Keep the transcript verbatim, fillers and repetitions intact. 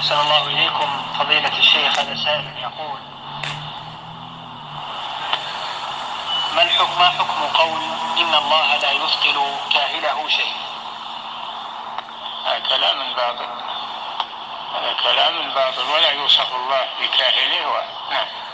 أحسن الله إليكم فضيلة الشيخ. هذا سائل يقول: ما الحكم ما حكم قول إن الله لا يثقل كاهله شيء؟ هذا كلام باطل، هذا كلام باطل، ولا يوصف الله بكاهله. نعم.